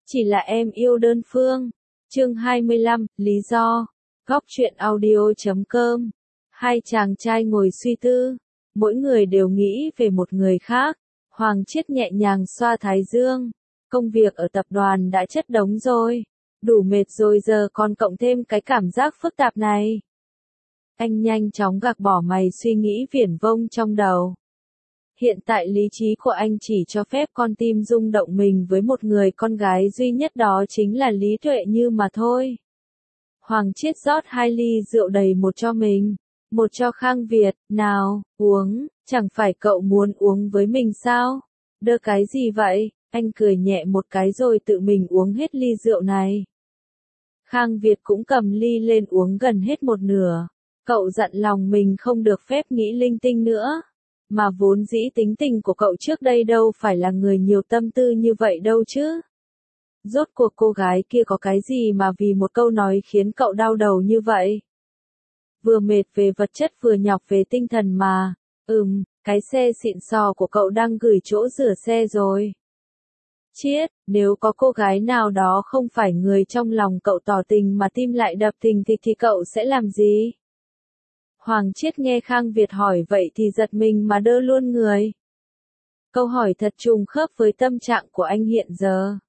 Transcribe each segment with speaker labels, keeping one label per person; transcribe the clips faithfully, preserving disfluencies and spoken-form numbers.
Speaker 1: Chỉ là em yêu đơn phương. Chương hai mươi lăm, lý do. Góc truyện audio chấm com. Hai chàng trai ngồi suy tư. Mỗi người đều nghĩ về một người khác. Hoàng Chiết nhẹ nhàng xoa thái dương. Công việc ở tập đoàn đã chất đống rồi. Đủ mệt rồi, giờ còn cộng thêm cái cảm giác phức tạp này. Anh nhanh chóng gạt bỏ mày suy nghĩ viển vông trong đầu. Hiện tại lý trí của anh chỉ cho phép con tim rung động mình với một người con gái duy nhất, đó chính là Lý Tuệ Như mà thôi. Hoàng Chiết rót hai ly rượu đầy, một cho mình, một cho Khang Việt. Nào, uống, chẳng phải cậu muốn uống với mình sao? Đơ cái gì vậy? Anh cười nhẹ một cái rồi tự mình uống hết ly rượu này. Khang Việt cũng cầm ly lên uống gần hết một nửa. Cậu dặn lòng mình không được phép nghĩ linh tinh nữa. Mà vốn dĩ tính tình của cậu trước đây đâu phải là người nhiều tâm tư như vậy đâu chứ. Rốt cuộc cô gái kia có cái gì mà vì một câu nói khiến cậu đau đầu như vậy? Vừa mệt về vật chất vừa nhọc về tinh thần mà. Ừm, cái xe xịn sò của cậu đang gửi chỗ rửa xe rồi. Chiết, nếu có cô gái nào đó không phải người trong lòng cậu tỏ tình mà tim lại đập thình thịch thì cậu sẽ làm gì? Hoàng Chiết nghe Khang Việt hỏi vậy thì giật mình mà đơ luôn người. Câu hỏi thật trùng khớp với tâm trạng của anh hiện giờ.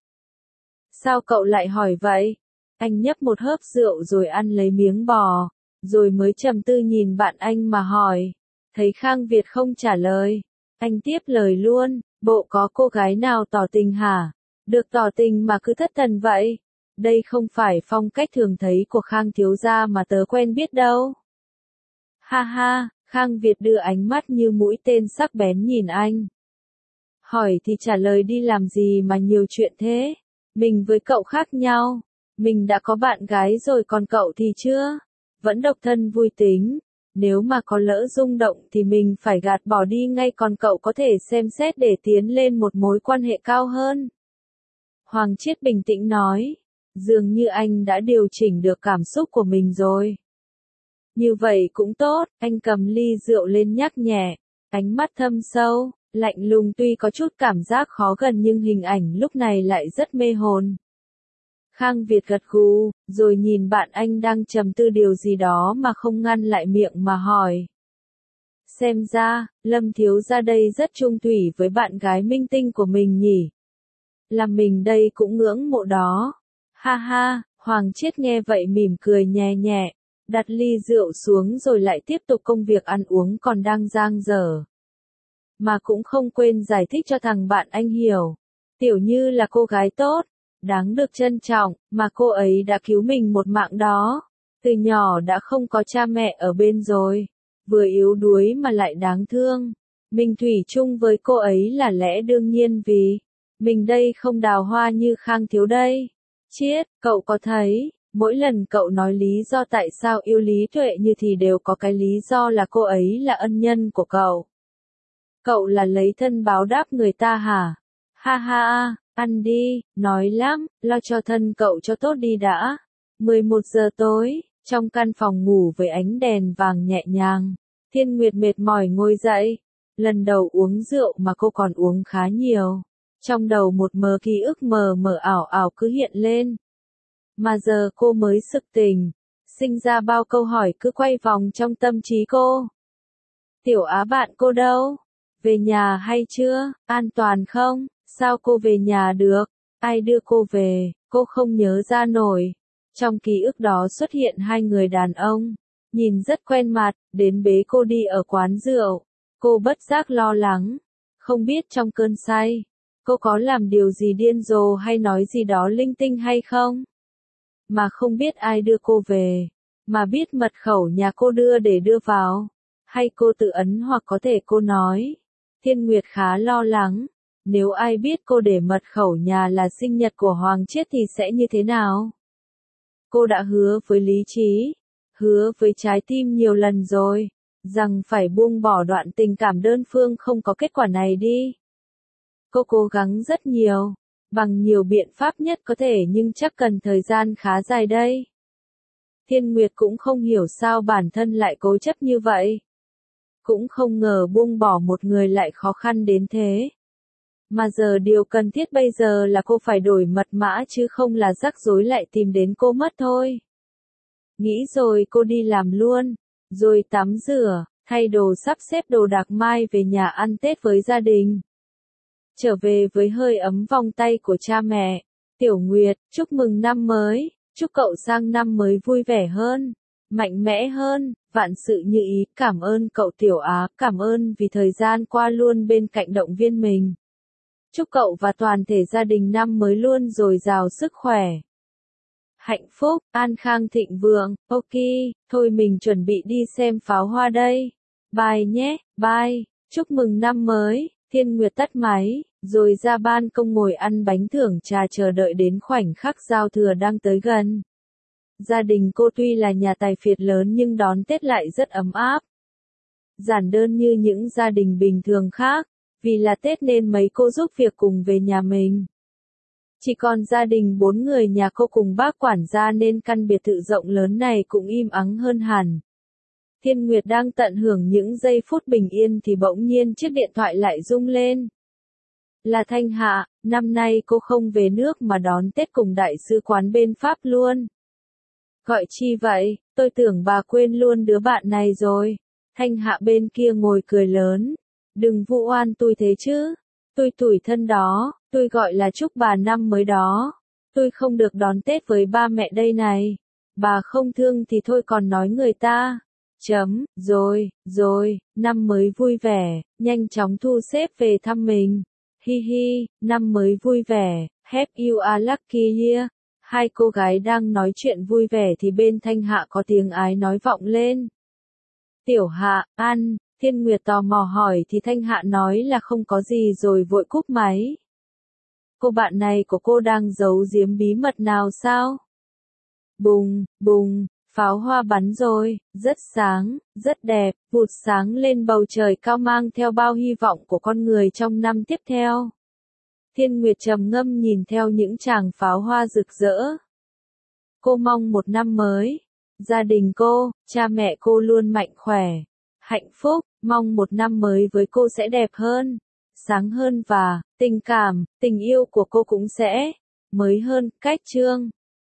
Speaker 1: Sao cậu lại hỏi vậy? Anh nhấp một hớp rượu rồi ăn lấy miếng bò, rồi mới trầm tư nhìn bạn anh mà hỏi. Thấy Khang Việt không trả lời, anh tiếp lời luôn, bộ có cô gái nào tỏ tình hả? Được tỏ tình mà cứ thất thần vậy. Đây không phải phong cách thường thấy của Khang thiếu gia mà tớ quen biết đâu. Ha ha, Khang Việt đưa ánh mắt như mũi tên sắc bén nhìn anh. Hỏi thì trả lời đi, làm gì mà nhiều chuyện thế? Mình với cậu khác nhau. Mình đã có bạn gái rồi, còn cậu thì chưa. Vẫn độc thân vui tính. Nếu mà có lỡ rung động thì mình phải gạt bỏ đi ngay, còn cậu có thể xem xét để tiến lên một mối quan hệ cao hơn. Hoàng Chiết bình tĩnh nói. Dường như anh đã điều chỉnh được cảm xúc của mình rồi. Như vậy cũng tốt, anh cầm ly rượu lên nhắc nhẹ, ánh mắt thâm sâu, lạnh lùng, tuy có chút cảm giác khó gần nhưng hình ảnh lúc này lại rất mê hồn. Khang Việt gật gù, rồi nhìn bạn anh đang trầm tư điều gì đó mà không ngăn lại miệng mà hỏi. Xem ra, Lâm thiếu gia đây rất chung thủy với bạn gái minh tinh của mình nhỉ? Làm mình đây cũng ngưỡng mộ đó. Ha ha, Hoàng Chiết nghe vậy mỉm cười nhẹ nhẹ. Đặt ly rượu xuống rồi lại tiếp tục công việc ăn uống còn đang dang dở. Mà cũng không quên giải thích cho thằng bạn anh hiểu. Tiểu Như là cô gái tốt, đáng được trân trọng, mà cô ấy đã cứu mình một mạng đó. Từ nhỏ đã không có cha mẹ ở bên rồi. Vừa yếu đuối mà lại đáng thương. Mình thủy chung với cô ấy là lẽ đương nhiên, vì mình đây không đào hoa như Khang thiếu đây. Chiết, cậu có thấy, mỗi lần cậu nói lý do tại sao yêu Lý Tuệ Như thì đều có cái lý do là cô ấy là ân nhân của cậu. Cậu là lấy thân báo đáp người ta hả? Ha ha, ăn đi, nói lắm, lo cho thân cậu cho tốt đi đã. mười một giờ tối, trong căn phòng ngủ với ánh đèn vàng nhẹ nhàng, Thiên Nguyệt mệt mỏi ngồi dậy. Lần đầu uống rượu mà cô còn uống khá nhiều. Trong đầu một mớ ký ức mờ mờ ảo ảo cứ hiện lên. Mà giờ cô mới sực tỉnh, sinh ra bao câu hỏi cứ quay vòng trong tâm trí cô. Tiểu Á bạn cô đâu? Về nhà hay chưa? An toàn không? Sao cô về nhà được? Ai đưa cô về? Cô không nhớ ra nổi. Trong ký ức đó xuất hiện hai người đàn ông, nhìn rất quen mặt, đến bế cô đi ở quán rượu. Cô bất giác lo lắng, không biết trong cơn say, cô có làm điều gì điên rồ hay nói gì đó linh tinh hay không? Mà không biết ai đưa cô về, mà biết mật khẩu nhà cô đưa để đưa vào, hay cô tự ấn, hoặc có thể cô nói. Thiên Nguyệt khá lo lắng, nếu ai biết cô để mật khẩu nhà là sinh nhật của Hoàng Chiết thì sẽ như thế nào? Cô đã hứa với lý trí, hứa với trái tim nhiều lần rồi, rằng phải buông bỏ đoạn tình cảm đơn phương không có kết quả này đi. Cô cố gắng rất nhiều, bằng nhiều biện pháp nhất có thể, nhưng chắc cần thời gian khá dài đây. Thiên Nguyệt cũng không hiểu sao bản thân lại cố chấp như vậy. Cũng không ngờ buông bỏ một người lại khó khăn đến thế. Mà giờ điều cần thiết bây giờ là cô phải đổi mật mã chứ không là rắc rối lại tìm đến cô mất thôi. Nghĩ rồi cô đi làm luôn, rồi tắm rửa, thay đồ sắp xếp đồ đạc mai về nhà ăn Tết với gia đình. Trở về với hơi ấm vòng tay của cha mẹ. Tiểu Nguyệt, chúc mừng năm mới, chúc cậu sang năm mới vui vẻ hơn, mạnh mẽ hơn, vạn sự như ý, cảm ơn cậu Tiểu Á, cảm ơn vì thời gian qua luôn bên cạnh động viên mình. Chúc cậu và toàn thể gia đình năm mới luôn dồi dào sức khỏe, hạnh phúc, an khang thịnh vượng. Ok, thôi mình chuẩn bị đi xem pháo hoa đây. Bye nhé, bye, chúc mừng năm mới. Thiên Nguyệt tắt máy, rồi ra ban công ngồi ăn bánh thưởng trà chờ đợi đến khoảnh khắc giao thừa đang tới gần. Gia đình cô tuy là nhà tài phiệt lớn nhưng đón Tết lại rất ấm áp. Giản đơn như những gia đình bình thường khác, vì là Tết nên mấy cô giúp việc cùng về nhà mình. Chỉ còn gia đình bốn người nhà cô cùng bác quản gia nên căn biệt thự rộng lớn này cũng im ắng hơn hẳn. Thiên Nguyệt đang tận hưởng những giây phút bình yên thì bỗng nhiên chiếc điện thoại lại rung lên. Là Thanh Hạ, năm nay cô không về nước mà đón Tết cùng đại sứ quán bên Pháp luôn. Gọi chi vậy, tôi tưởng bà quên luôn đứa bạn này rồi. Thanh Hạ bên kia ngồi cười lớn. Đừng vu oan tôi thế chứ. Tôi tủi thân đó, tôi gọi là chúc bà năm mới đó. Tôi không được đón Tết với ba mẹ đây này. Bà không thương thì thôi còn nói người ta. Chấm, rồi, rồi, năm mới vui vẻ, nhanh chóng thu xếp về thăm mình. Hi hi, năm mới vui vẻ, happy you a lucky year. Hai cô gái đang nói chuyện vui vẻ thì bên Thanh Hạ có tiếng ái nói vọng lên. Tiểu Hạ, ăn, Thiên Nguyệt tò mò hỏi thì Thanh Hạ nói là không có gì rồi vội cúp máy. Cô bạn này của cô đang giấu giếm bí mật nào sao? Bùng, bùng. Pháo hoa bắn rồi, rất sáng, rất đẹp, vụt sáng lên bầu trời cao mang theo bao hy vọng của con người trong năm tiếp theo. Thiên Nguyệt trầm ngâm nhìn theo những tràng pháo hoa rực rỡ. Cô mong một năm mới, gia đình cô, cha mẹ cô luôn mạnh khỏe, hạnh phúc, mong một năm mới với cô sẽ đẹp hơn, sáng hơn và tình cảm, tình yêu của cô cũng sẽ mới hơn. Cách chương